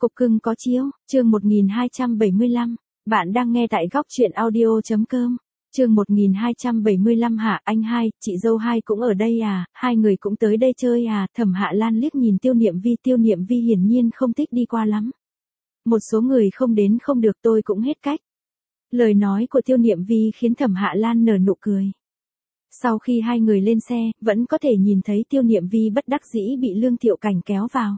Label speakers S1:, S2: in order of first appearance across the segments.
S1: Cục cưng có chiếu, chương 1275. Bạn đang nghe tại góc truyện audio.com. Chương 1275 hả anh hai, chị dâu hai cũng ở đây à, hai người cũng tới đây chơi à, Thẩm Hạ Lan liếc nhìn Tiêu Niệm Vi hiển nhiên không thích đi qua lắm. Một số người không đến không được tôi cũng hết cách. Lời nói của Tiêu Niệm Vi khiến Thẩm Hạ Lan nở nụ cười. Sau khi hai người lên xe, vẫn có thể nhìn thấy Tiêu Niệm Vi bất đắc dĩ bị Lương Thiệu Cảnh kéo vào.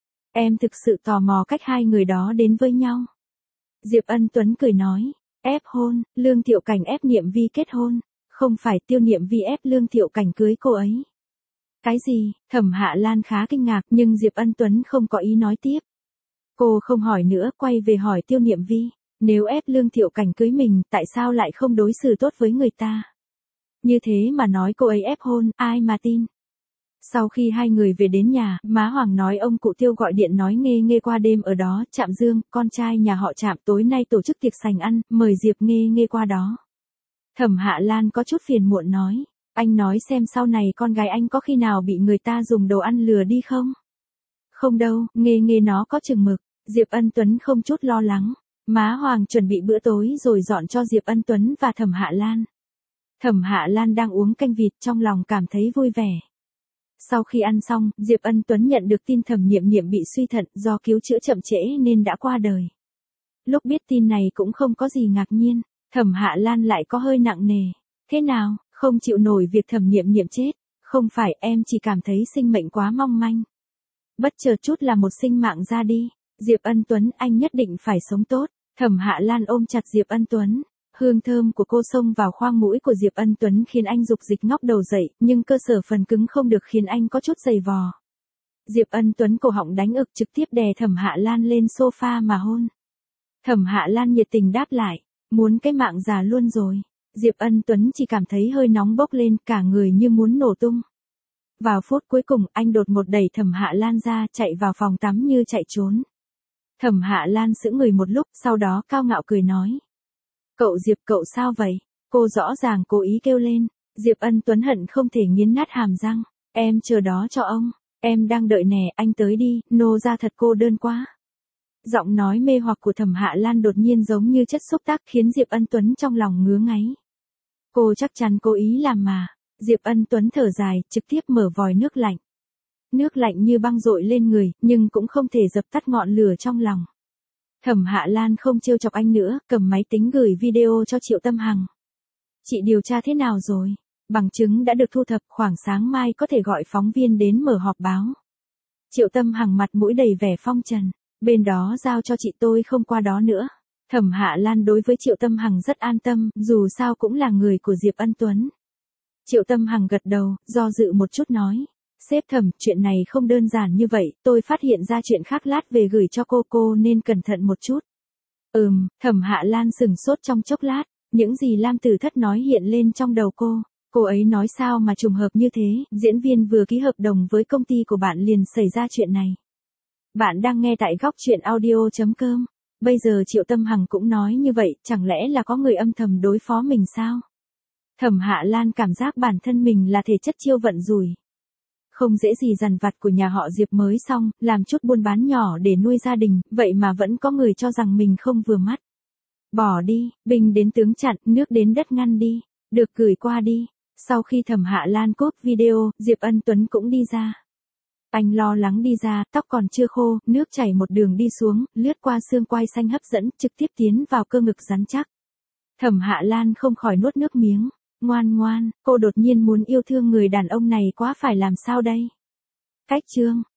S1: Em thực sự tò mò cách hai người đó đến với nhau. Diệp Ân Tuấn cười nói, ép hôn, Lương Thiệu Cảnh ép Niệm Vi kết hôn, không phải Tiêu Niệm Vi ép Lương Thiệu Cảnh cưới cô ấy. Cái gì? Thẩm Hạ Lan khá kinh ngạc nhưng Diệp Ân Tuấn không có ý nói tiếp. Cô không hỏi nữa, quay về hỏi Tiêu Niệm Vi, nếu ép Lương Thiệu Cảnh cưới mình, tại sao lại không đối xử tốt với người ta? Như thế mà nói cô ấy ép hôn, ai mà tin? Sau khi hai người về đến nhà, má Hoàng nói ông cụ Tiêu gọi điện nói Nghê qua đêm ở đó, Trạm Dương, con trai nhà họ Trạm tối nay tổ chức tiệc sành ăn, mời Diệp Nghê qua đó. Thẩm Hạ Lan có chút phiền muộn nói, anh nói xem sau này con gái anh có khi nào bị người ta dùng đồ ăn lừa đi không? Không đâu, Nghê nó có chừng mực. Diệp Ân Tuấn không chút lo lắng. Má Hoàng chuẩn bị bữa tối rồi dọn cho Diệp Ân Tuấn và Thẩm Hạ Lan. Thẩm Hạ Lan đang uống canh vịt trong lòng cảm thấy vui vẻ. Sau khi ăn xong, Diệp Ân Tuấn nhận được tin Thẩm Niệm bị suy thận do cứu chữa chậm trễ nên đã qua đời. Lúc biết tin này cũng không có gì ngạc nhiên, Thẩm Hạ Lan lại có hơi nặng nề. Thế nào, không chịu nổi việc Thẩm Niệm chết? Không phải, em chỉ cảm thấy sinh mệnh quá mong manh. Bất chợt chút là một sinh mạng ra đi. Diệp Ân Tuấn, anh nhất định phải sống tốt. Thẩm Hạ Lan ôm chặt Diệp Ân Tuấn. Hương thơm của cô xông vào khoang mũi của Diệp Ân Tuấn khiến anh dục dịch ngóc đầu dậy, nhưng cơ sở phần cứng không được khiến anh có chút dày vò. Diệp Ân Tuấn cổ họng đánh ực trực tiếp đè Thẩm Hạ Lan lên sofa mà hôn. Thẩm Hạ Lan nhiệt tình đáp lại, muốn cái mạng già luôn rồi. Diệp Ân Tuấn chỉ cảm thấy hơi nóng bốc lên, cả người như muốn nổ tung. Vào phút cuối cùng, anh đột ngột đẩy Thẩm Hạ Lan ra, chạy vào phòng tắm như chạy trốn. Thẩm Hạ Lan sững người một lúc, sau đó cao ngạo cười nói. Cậu Diệp, cậu sao vậy? Cô rõ ràng cố ý kêu lên. Diệp Ân Tuấn hận không thể nghiến nát hàm răng. Em chờ đó cho ông. Em đang đợi nè, anh tới đi, nô ra thật cô đơn quá. Giọng nói mê hoặc của Thẩm Hạ Lan đột nhiên giống như chất xúc tác khiến Diệp Ân Tuấn trong lòng ngứa ngáy. Cô chắc chắn cố ý làm mà. Diệp Ân Tuấn thở dài, trực tiếp mở vòi nước lạnh. Nước lạnh như băng dội lên người, nhưng cũng không thể dập tắt ngọn lửa trong lòng. Thẩm Hạ Lan không trêu chọc anh nữa, cầm máy tính gửi video cho Triệu Tâm Hằng. Chị điều tra thế nào rồi? Bằng chứng đã được thu thập, khoảng sáng mai có thể gọi phóng viên đến mở họp báo. Triệu Tâm Hằng mặt mũi đầy vẻ phong trần. Bên đó giao cho chị, tôi không qua đó nữa. Thẩm Hạ Lan đối với Triệu Tâm Hằng rất an tâm, dù sao cũng là người của Diệp Ân Tuấn. Triệu Tâm Hằng gật đầu, do dự một chút nói. Sếp Thẩm, chuyện này không đơn giản như vậy, tôi phát hiện ra chuyện khác, lát về gửi cho cô nên cẩn thận một chút. Thẩm Hạ Lan sừng sốt trong chốc lát, những gì Lam Tử Thất nói hiện lên trong đầu cô ấy nói sao mà trùng hợp như thế, diễn viên vừa ký hợp đồng với công ty của bạn liền xảy ra chuyện này. Bạn đang nghe tại góc truyện audio.com, bây giờ Triệu Tâm Hằng cũng nói như vậy, chẳng lẽ là có người âm thầm đối phó mình sao? Thẩm Hạ Lan cảm giác bản thân mình là thể chất chiêu vận rủi. Không dễ gì dằn vặt của nhà họ Diệp mới xong, làm chút buôn bán nhỏ để nuôi gia đình, vậy mà vẫn có người cho rằng mình không vừa mắt. Bỏ đi, binh đến tướng chặn, nước đến đất ngăn đi, được gửi qua đi. Sau khi Thẩm Hạ Lan cốt video, Diệp Ân Tuấn cũng đi ra. Anh lo lắng đi ra, tóc còn chưa khô, nước chảy một đường đi xuống, lướt qua xương quai xanh hấp dẫn, trực tiếp tiến vào cơ ngực rắn chắc. Thẩm Hạ Lan không khỏi nuốt nước miếng. Ngoan, cô đột nhiên muốn yêu thương người đàn ông này quá, phải làm sao đây? Cách chương